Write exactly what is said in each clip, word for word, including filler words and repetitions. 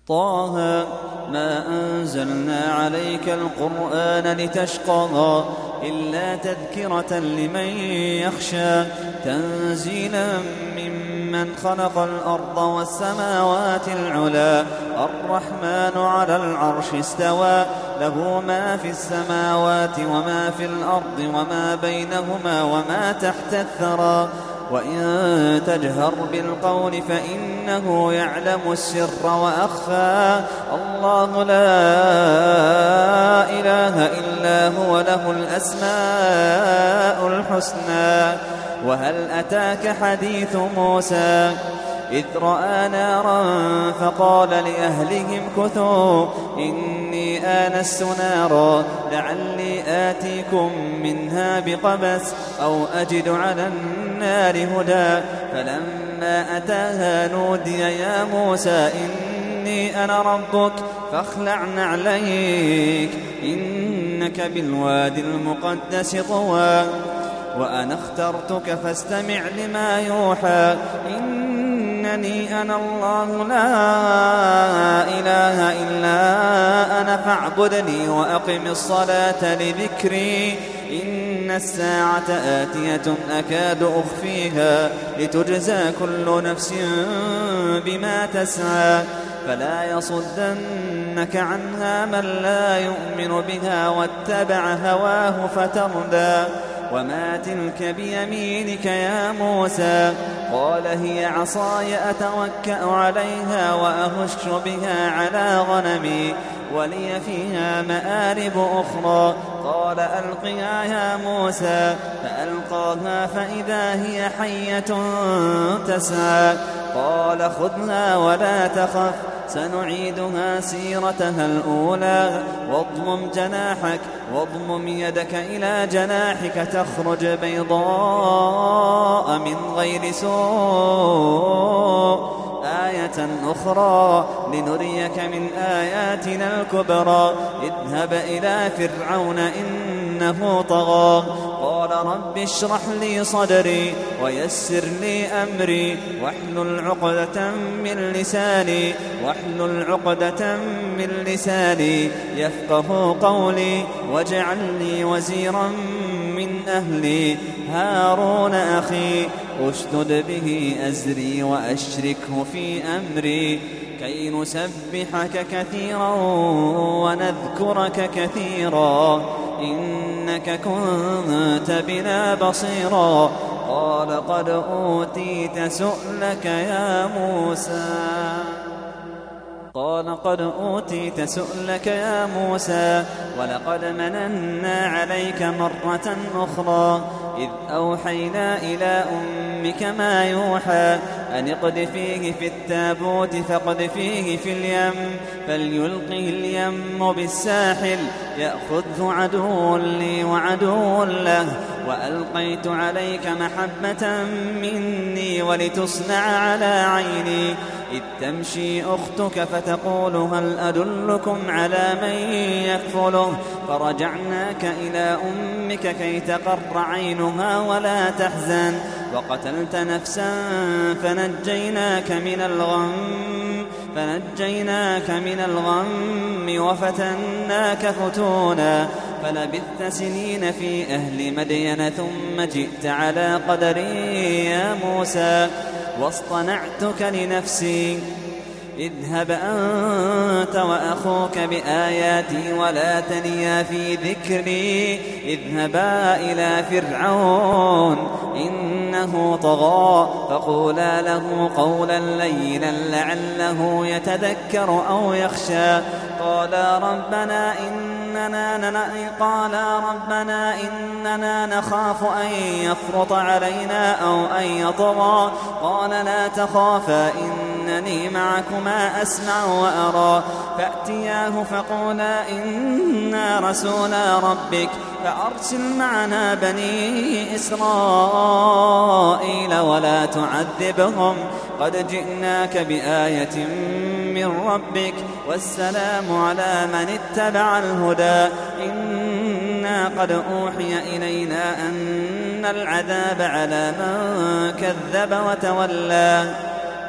طه ما أنزلنا عليك القرآن لتشقى إلا تذكرة لمن يخشى تنزيلا ممن خلق الأرض والسماوات العلا الرحمن على العرش استوى له ما في السماوات وما في الأرض وما بينهما وما تحت الثرى وإن تجهر بالقول فإنه يعلم السر وأخفى الله لا إله إلا هو له الأسماء الحسنى وهل أتاك حديث موسى إذ رأى نارا فقال لأهلهم كثوا إني آنست نارا لعلي آتيكم منها بقبس أو أجد على النار هدى فلما أتاها نودي يا موسى إني أنا ربك فاخلع نعليك إنك بالوادي المقدس طوى وأنا اخترتك فاستمع لما يوحى إنني أنا الله لا إله إلا أنا فاعبدني وأقم الصلاة لذكري إن الساعة آتية أكاد أخفيها لتجزى كل نفس بما تسعى فلا يصدنك عنها من لا يؤمن بها واتبع هواه فتردى وما تلك بيمينك يا موسى قال هي عصاي أتوكأ عليها وأهش بها على غنمي ولي فيها مآرب أخرى قال ألقها يا موسى فألقاها فإذا هي حية تسعى قال خذها ولا تخف سنعيدها سيرتها الأولى واضمم جناحك واضمم يدك إلى جناحك تخرج بيضاء من غير سوء آية أخرى لنريك من آياتنا الكبرى اذهب إلى فرعون إنه طغى قال رب اشرح لي صدري ويسر لي أمري واحلل عقدة من لساني واحلل عقدة من لساني يفقه قولي واجعل لي وزيرا من أهلي هارون أخي أشدد به أزري وأشركه في أمري كي نسبحك كثيرا ونذكرك كثيرا إنك كنت بنا بصيرا قال قد أوتيت سؤلك يا موسى قال قد أوتيت سؤلك يا موسى ولقد مننا عليك مرة أخرى إذ أوحينا إلى أمك ما يوحى أن اقذفيه في التابوت فاقذفيه في اليم فليلقه اليم بالساحل يأخذه عدو لي وعدو له وألقيت عليك محبة مني ولتصنع على عيني إذ تمشي أختك فتقول هل أدلكم على من يكفله فرجعناك إلى أمك كي تقر عينها ولا تحزن وقتلت نفسا فنجيناك من الغم فنجيناك من الغم وفتناك فتونا فلبثت سنين في أهل مدين ثم جئت على قدري يا موسى واصطنعتك لنفسي اذهب أنت وأخوك بآياتي ولا تنيا في ذكري اذهبا إلى فرعون إنه طغى فقولا له قولا لينا لعله يتذكر أو يخشى قالا ربنا إننا قالا ربنا إننا نخاف أن يفرط علينا أو أن يطغى قال لا تخافا إنني معكما أسمع وأرى فأتياه فقولا إنا رسولا ربك فأرسل معنا بني إسرائيل ولا تعذبهم قد جئناك بآية من ربك والسلام على من اتبع الهدى إنا قد أوحي إلينا أن العذاب على من كذب وتولى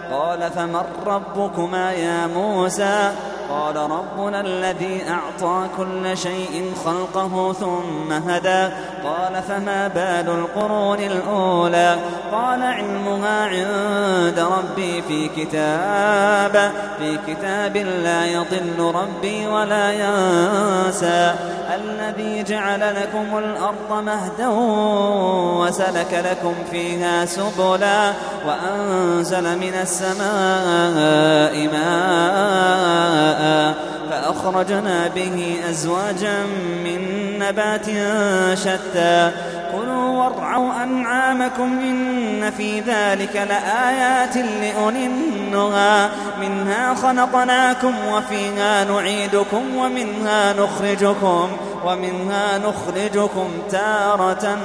قال فمن ربكما يا موسى قال ربنا الذي أعطى كل شيء خلقه ثم هدى قال فما بال القرون الأولى قال علمها عند ربي في كتاب في كتاب لا يضل ربي ولا ينسى الذي جعل لكم الأرض مهدا وسلك لكم فيها سبلا وأنزل من السماء ماء فأخرجنا به أزواجا من نبات شتى كلوا وارعوا أنعامكم إن في ذلك لآيات لأولي النهى منها خلقناكم وفيها نعيدكم ومنها نخرجكم ومنها نخرجكم تارة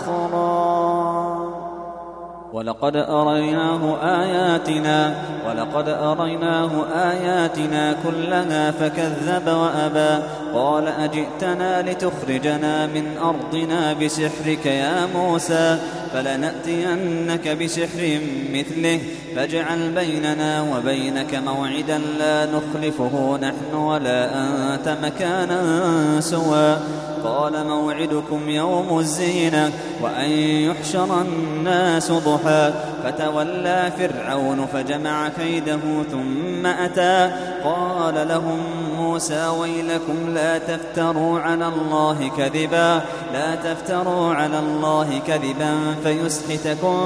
أخرى ولقد أريناه آياتنا ولقد أريناه آياتنا كلها فكذب وأبى قال أجئتنا لتخرجنا من أرضنا بسحرك يا موسى فلنأتينك بسحر مثله فاجعل بيننا وبينك موعدا لا نخلفه نحن ولا أنت مكانا سوى قال موعدكم يوم الزينة وأن يحشر الناس ضحى فتولى فرعون فجمع كيده ثم أتى قال لهم موسى ويلكم لا تفتروا على الله كذبا لا تفتروا على الله كذبا فيسحتكم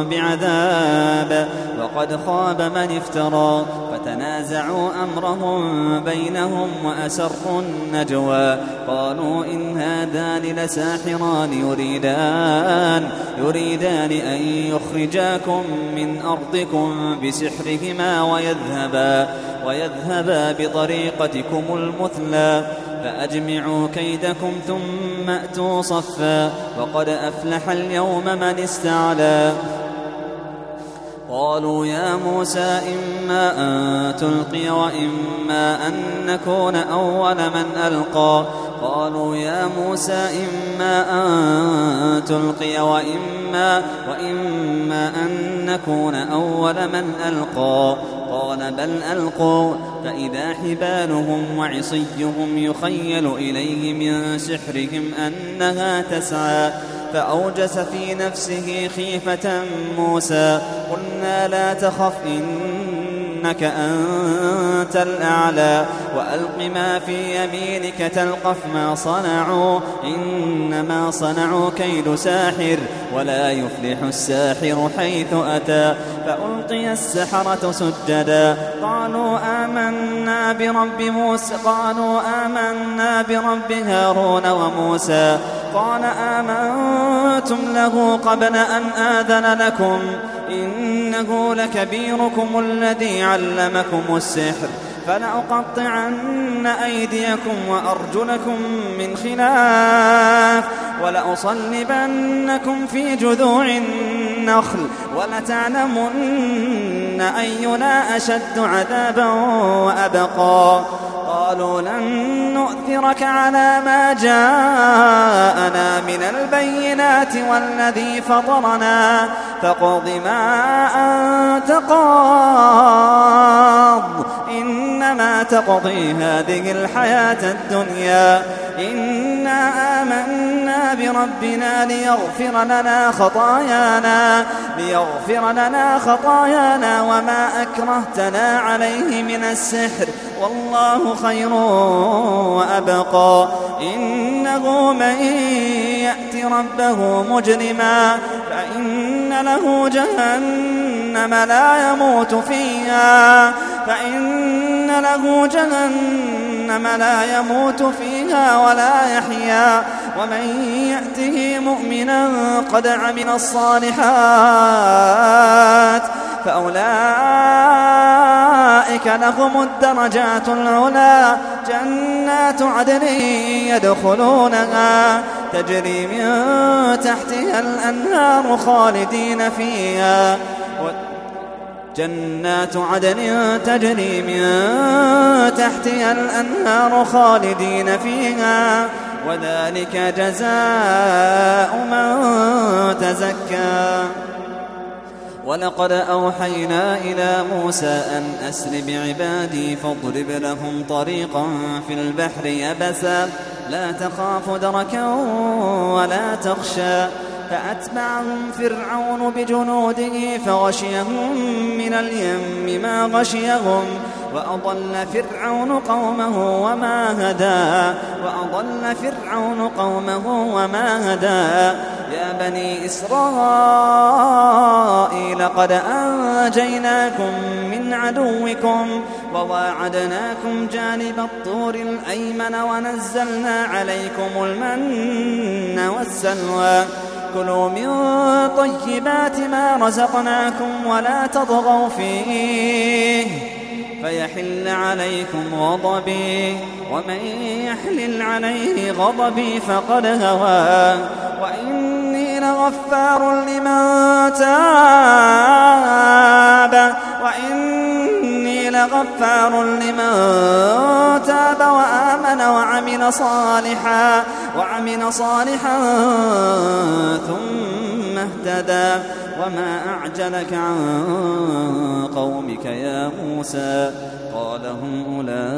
بعذاب وقد خاب من افترى فتنازعوا أمرهم بينهم وأسروا النجوى قالوا إن هذان لساحران يريدان يريدان أن يخرجاكم من أرضكم بسحرهما ويذهبا ويذهبا بطريقتكم المثلى فأجمعوا كيدكم ثم أتوا صفا وقد أفلح اليوم من استعلى قالوا يا موسى إما أن تلقي وإما أن نكون أول من ألقى قالوا يا موسى إما أن تلقي وإما, وإما أن نكون أول من ألقى قال بل ألقوا فإذا حبالهم وعصيهم يخيل إليه من سحرهم أنها تسعى فأوجس في نفسه خيفة موسى قلنا لا تخف إنك أنت الأعلى وألق ما في يمينك تلقف ما صنعوا إنما صنعوا كيد ساحر ولا يفلح الساحر حيث أتى فألقي السحرة سجدا قالوا آمنا برب موسى قالوا آمنا برب هارون وموسى قال آمنتم له قبل أن آذن لكم إنه لكبيركم الذي علمكم السحر فلأقطعن أيديكم وأرجلكم من خلاف ولأصلبنكم في جذوع النخل ولتعلمن أينا أشد عذابا وأبقى قالوا لن نؤثرك على ما جاءنا من البينات والذي فطرنا فاقض ما أنت قاض إنما تقضي هذه الحياة الدنيا إنا آمنا بربنا ليغفر لنا خطايانا ليغفر لنا خطايانا وما أكرهتنا عليه من السحر والله خير وأبقى إنه من يأت ربه مجرما فإن له جهنم لا يموت فيها فإن له جهنم لا يموت فيها ولا يحيا ومن يأته مؤمنا قد عمل الصالحات فأولئك لهم الدرجات العلى جنات عدن يدخلونها تجري من تحتها الأنهار خالدين فيها جنات عدن تجري من تحتها الأنهار خالدين فيها وذلك جزاء من تزكى ولقد أوحينا إلى موسى أن أسر بعبادي فاضرب لهم طريقا في البحر يبسا لا تخاف دركا ولا تخشى فأتبعهم فرعون بجنوده فغشيهم من اليم ما غشيهم وأضل فرعون قومه وما هدى وأضل فرعون قومه وما هدى يا بني إسرائيل قد أنجيناكم من عدوكم وواعدناكم جانب الطور الأيمن ونزلنا عليكم المن والسلوى كلوا من طيبات ما رزقناكم ولا تطغوا فيه فيحل عليكم غضبي ومن يحلل عليه غضبي فقد هوى وإني لغفار لمن تاب وإني لغفار لمن تاب وآمن وعمل صالحا وعمل صالحا ثم اهتدى وما أعجلك عن قومك يا موسى قال هم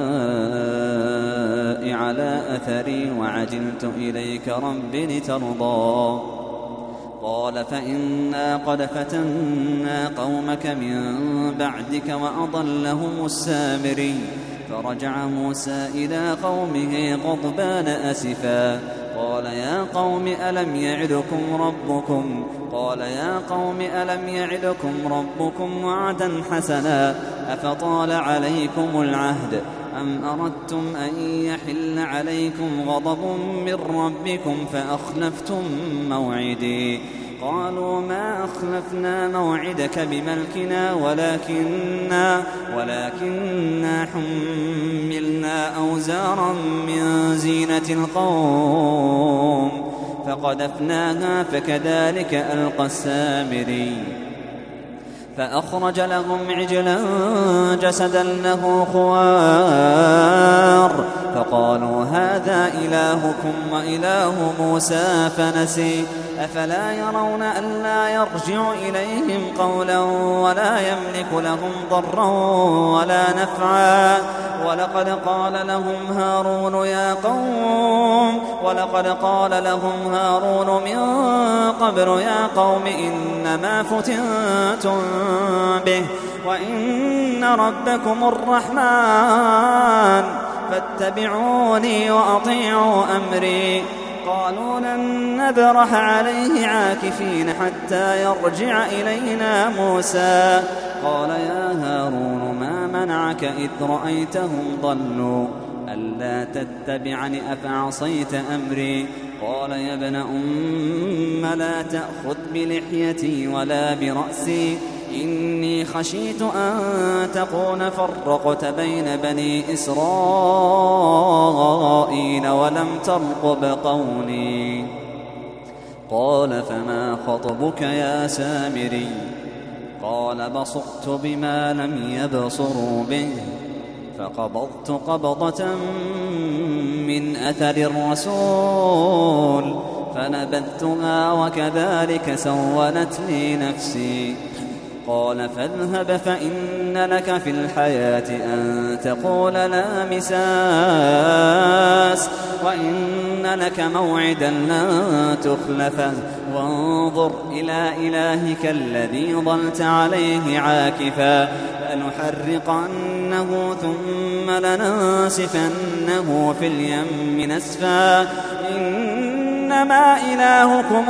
أولئك على أثري وعجلت إليك رب لترضى قال فإنا قد فتنا قومك من بعدك وأضلهم السامري فرجع موسى إلى قومه غضبان أسفا قال يا قوم ألم يعدكم ربكم قال يا قوم ألم يعدكم ربكم وعدا حسنا أفطال عليكم العهد أم أردتم أن يحل عليكم غضب من ربكم فأخلفتم موعدي قالوا ما أخلفنا موعدك بملكنا ولكننا ولكننا حملنا أوزارا من زينة القوم فقذفناها فكذلك ألقى السامري فأخرج لهم عجلا جسدا له خوار فقالوا هذا إلهكم وإله موسى فنسي أفلا يرون ألا يرجع إليهم قولا ولا يملك لهم ضرا ولا نفعا ولقد قال لهم هارون يا قوم ولقد قال لهم هارون من قبل يا قوم إنما فتنتم به وإن ربكم الرحمن فاتبعوني وأطيعوا أمري قالوا لن نبرح عليه عاكفين حتى يرجع إلينا موسى قال يا هارون ما منعك إذ رأيتهم ضلوا ألا تتبعني أفعصيت أمري قال يا ابن أم لا تأخذ بلحيتي ولا برأسي إني خشيت أن تكون فرقت بين بني إسرائيل ولم ترقب قولي قال فما خطبك يا سامري قال بصرت بما لم يبصروا به فقبضت قبضة من أثر الرسول فنبذتها وكذلك سولت لي نفسي قال فاذهب فإن لك في الحياة أن تقول لا مساس وإن لك موعدا لن تخلفه وانظر إلى إلهك الذي ظلت عليه عاكفا فلنحرقنه ثم لننسفنه في اليم نسفا إنما إلهكم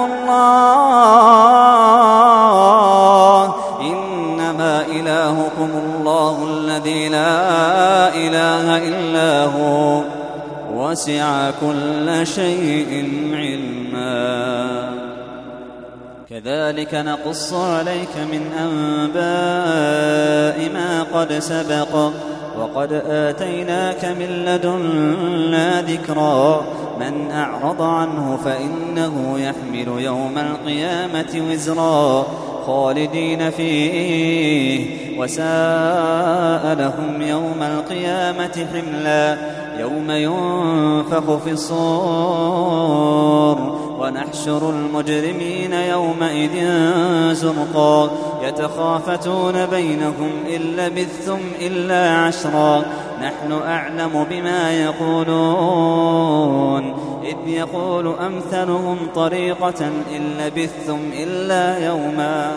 الله إنما إلهكم الله الذي لا إله إلا هو وسع كل شيء علما كذلك نقص عليك من أنباء ما قد سبق وقد آتيناك من لدنا ذكرا من أعرض عنه فإنه يحمل يوم القيامة وزرا خالدين فيه وساء لهم يوم القيامة حملا يوم ينفخ في الصور ونحشر المجرمين يومئذ زرقا يتخافتون بينهم إن لبثتم إلا عشرا نحن أعلم بما يقولون إذ يقول أمثلهم طريقة إن لبثتم إلا يوما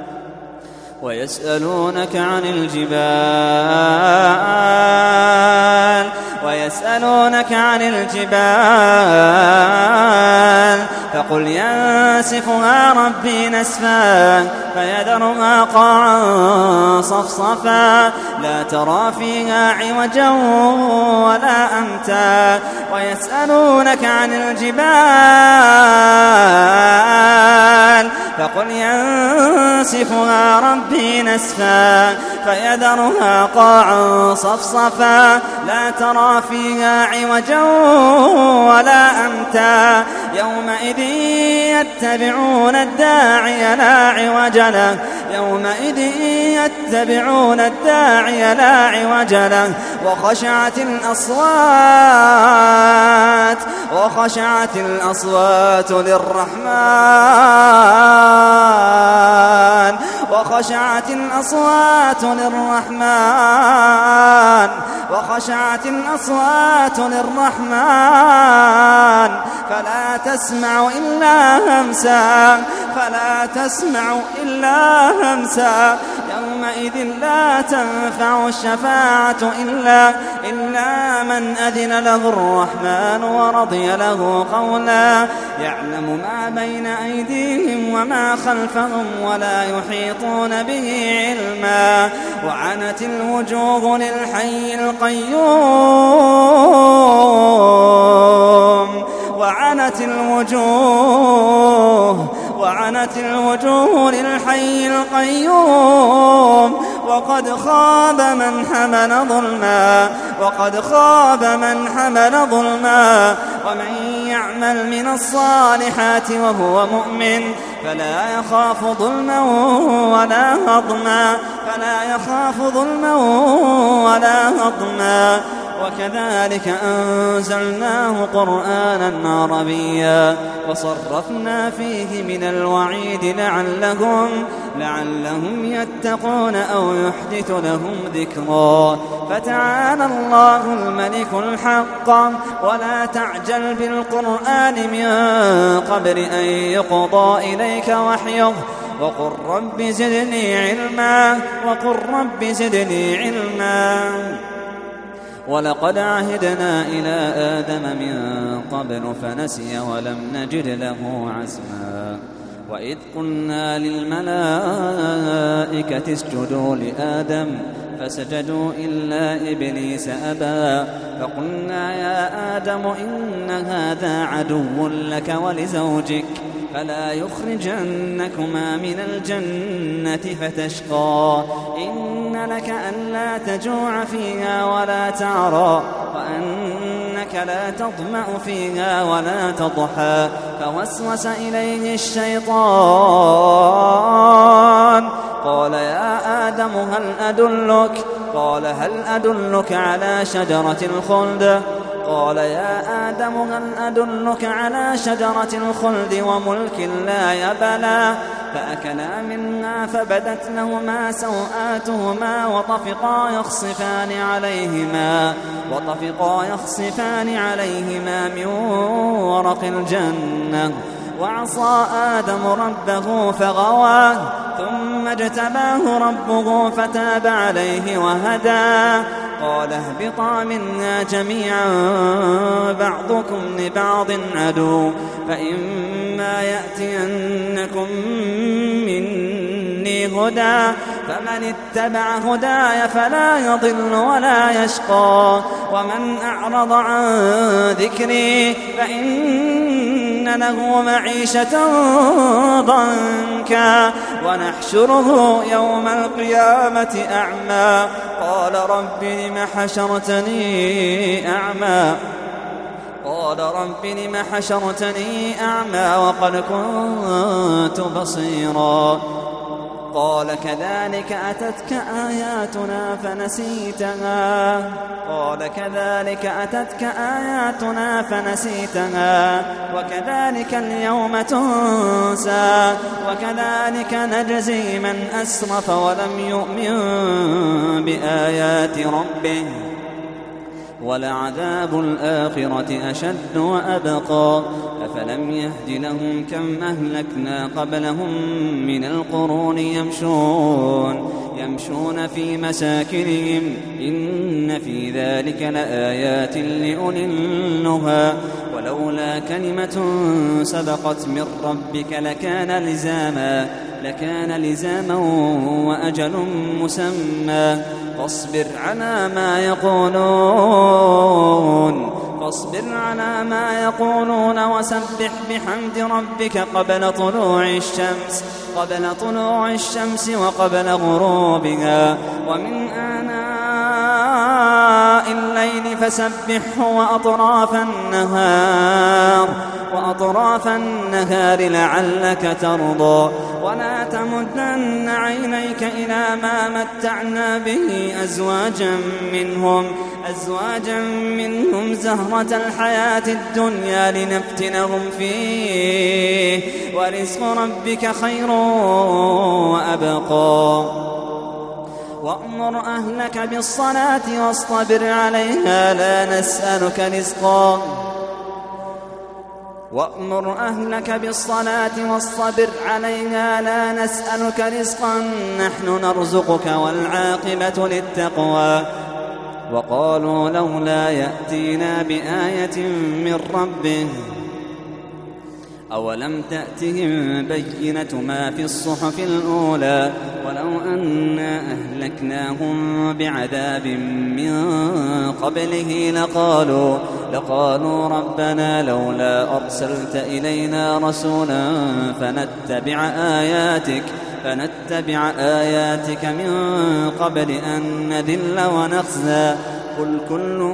ويسألونك عن الجبال ويسألونك عن الجبال فقل ينسفها ربي نسفا فيذرها قاعا صفصفا لا ترى فيها عوجا ولا أمتا ويسألونك عن الجبال فقل ينسفها ربي نسفا فيذرها قاعا صفصفا لا ترى فيها عوجا ولا أمتا يومئذ يتبعون الداعي لا عوج له يومئذ يتبعون الداعي لا عوج له وخشعت الأصوات وخشعت الأصوات للرحمن وخشعت الأصوات للرحمن وخشعت الأصوات للرحمن فلا تسمع إلا همسا فلا تسمع إلا همسا يومئذ لا تنفع الشفاعة إلا, إلا من أذن له الرحمن ورضي له قولا يعلم ما بين أيديهم وما خلفهم ولا يحيطون به علما وعنت الوجوه للحي القيوم وعنت الوجوه وعنت الوجوه للحي القيوم وقد خاب من حمل ظلما وقد خاب من حمل ظلما ومن يعمل من الصالحات وهو مؤمن فلا يخاف ظلما ولا هضما فلا يخاف ظلما ولا هضما وكذلك أنزلناه قرآنا عربيا وصرفنا فيه من الوعيد لعلهم, لعلهم يتقون أو يحدث لهم ذكرا فتعالى الله الملك الحق ولا تعجل بالقرآن من قبل أن يقضى إليك وحيه وقل رب زدني علما وقل رب زدني علما ولقد عهدنا إلى آدم من قبل فنسي ولم نجد له عزما وإذ قلنا للملائكة اسجدوا لآدم فسجدوا إلا إبليس أبى فقلنا يا آدم إن هذا عدو لك ولزوجك فلا يخرجنكما من الجنة فتشقى إن لك ألا تجوع فيها ولا تعرى وأنك لا تظمأ فيها ولا تضحى فوسوس إليه الشيطان قال يا آدم هل أدلك قال هل أدلك على شجرة الخلد قال يا آدم هل أدلك على شجرة الخلد وملك لا يبلى فأكلا منها فبدت لهما سوآتهما وطفقا يخصفان عليهما وطفقا يخصفان عليهما من ورق الجنة وعصى آدم ربه فغوى ثم اجتباه ربه فتاب عليه وهدى قال اهبطا منا جميعا بعضكم لبعض عدو فإما يأتينكم مني هدى فمن اتبع هداي فلا يضل ولا يشقى ومن أعرض عن ذكري فإن له معيشة ضنكا ونحشره يوم القيامة أعمى قال رب لم حشرتني أعمى قال رب لم حشرتني أعمى وقد كنت بصيرا قال كذلك أتتك آياتنا فنسيتها قال كذلك أتتك آياتنا فنسيتها وكذلك اليوم تنسى وكذلك نجزي من أسرف ولم يؤمن بآيات ربه ولعذاب الآخرة أشد وأبقى أفلم يهد لهم كم أهلكنا قبلهم من القرون يمشون يمشون في مساكنهم إن في ذلك لآيات لأولي النهى ولولا كلمة سبقت من ربك لكان لزاما لكان لزاما وأجل مسمى فاصبر على ما يقولون فاصبر على ما يقولون وسبح بحمد ربك قبل طلوع الشمس قبل طلوع الشمس وقبل غروبها ومن آناء الليل فسبحه وأطراف النهار وأطراف النهار لعلك ترضى ولا تمدن عينيك إلى ما متعنا به أزواجا منهم أزواجا منهم زهرة الحياة الدنيا لنفتنهم فيه ورزق ربك خير وأبقى وأمر أهلك بالصلاة واصطبر عليها لا نسألك رزقا وأمر أهلك بالصلاة واصطبر عليها لا نسألك رزقا نحن نرزقك والعاقبة للتقوى وقالوا لولا يأتينا بآية من ربه أولم تأتهم بينة ما في الصحف الأولى ولو أنا أهلكناهم بعذاب من قبله لقالوا لقالوا ربنا لولا أرسلت إلينا رسولا فنتبع آياتك فنتبع آياتك من قبل أن نذل ونخزى قل كل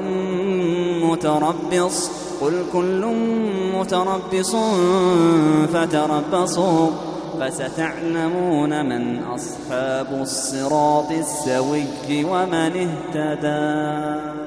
متربص قل كل متربص فتربصوا فستعلمون من أصحاب الصراط السوي ومن اهتدى.